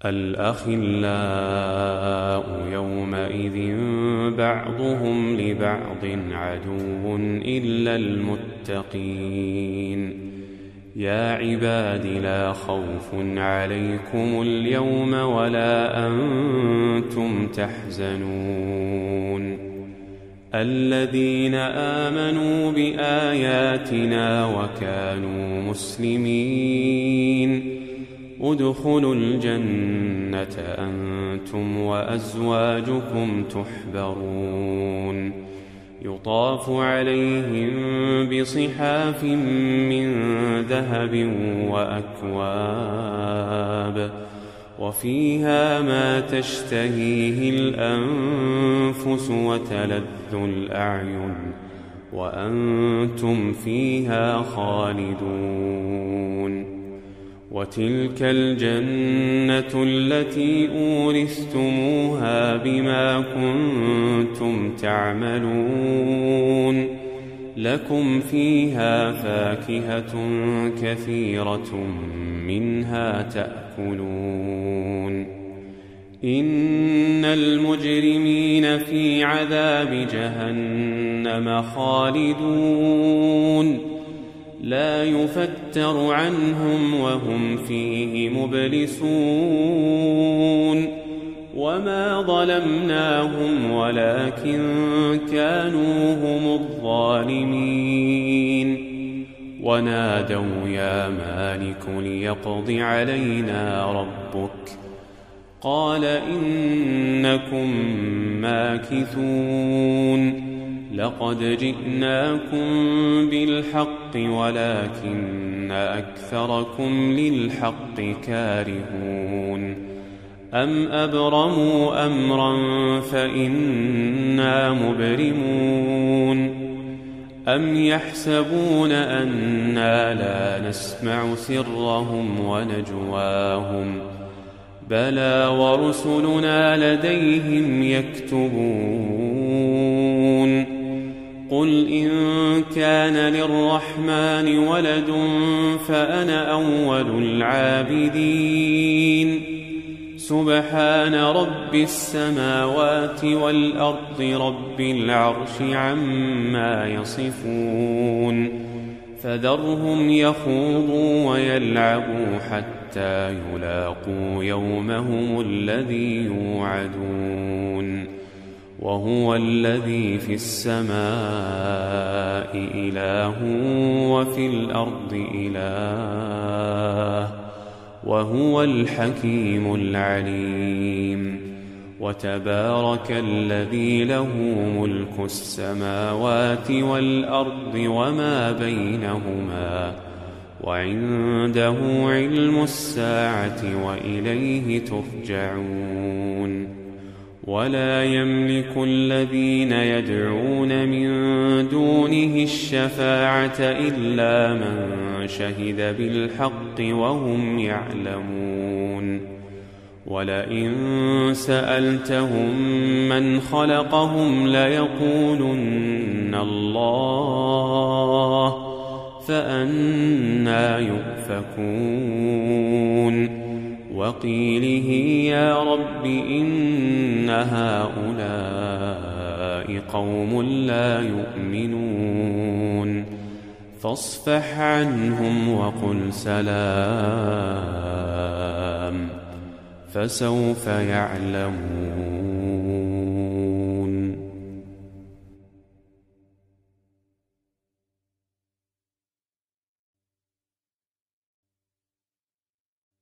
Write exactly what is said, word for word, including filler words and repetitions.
الأخلاء يومئذ بعضهم لبعض عدو إلا المتقين. يا عباد لا خوف عليكم اليوم ولا أنتم تحزنون الذين آمنوا بآياتنا وكانوا مسلمين ادخلوا الجنة أنتم وأزواجكم تحبرون يطاف عليهم بصحاف من ذهب وأكواب وفيها ما تشتهيه الأنفس وتلذ الأعين وأنتم فيها خالدون. وتلك الجنة التي أورثتموها بما كنتم تعملون لكم فيها فاكهة كثيرة منها تأكلون. إن المجرمين في عذاب جهنم خالدون لا يفتر عنهم وهم فيه مبلسون. وما ظلمناهم ولكن كانوا هم الظالمين. ونادوا يا مالك ليقض علينا ربك قال إنكم ماكثون لقد جئناكم بالحق ولكن أكثركم للحق كارهون. أم أبرموا أمرا فإنا مبرمون أم يحسبون أنا لا نسمع سرهم ونجواهم بلى ورسلنا لديهم يكتبون. قل إن كان للرحمن ولد فأنا أول العابدين. سبحان رب السماوات والأرض رب العرش عما يصفون. فذرهم يخوضوا ويلعبوا حتى يلاقوا يومهم الذي يوعدون. وهو الذي في السماء إله وفي الأرض إله وهو الحكيم العليم. وتبارك الذي له ملك السماوات والأرض وما بينهما وعنده علم الساعة وإليه ترجعون. ولا يملك الذين يدعون من دونه الشفاعة إلا من شهد بالحق وهم يعلمون. ولئن سألتهم من خلقهم ليقولن الله فأنى يؤفكون. وقيله يا رب إن هؤلاء قوم لا يؤمنون فاصفح عنهم وقل سلام فسوف يعلمون.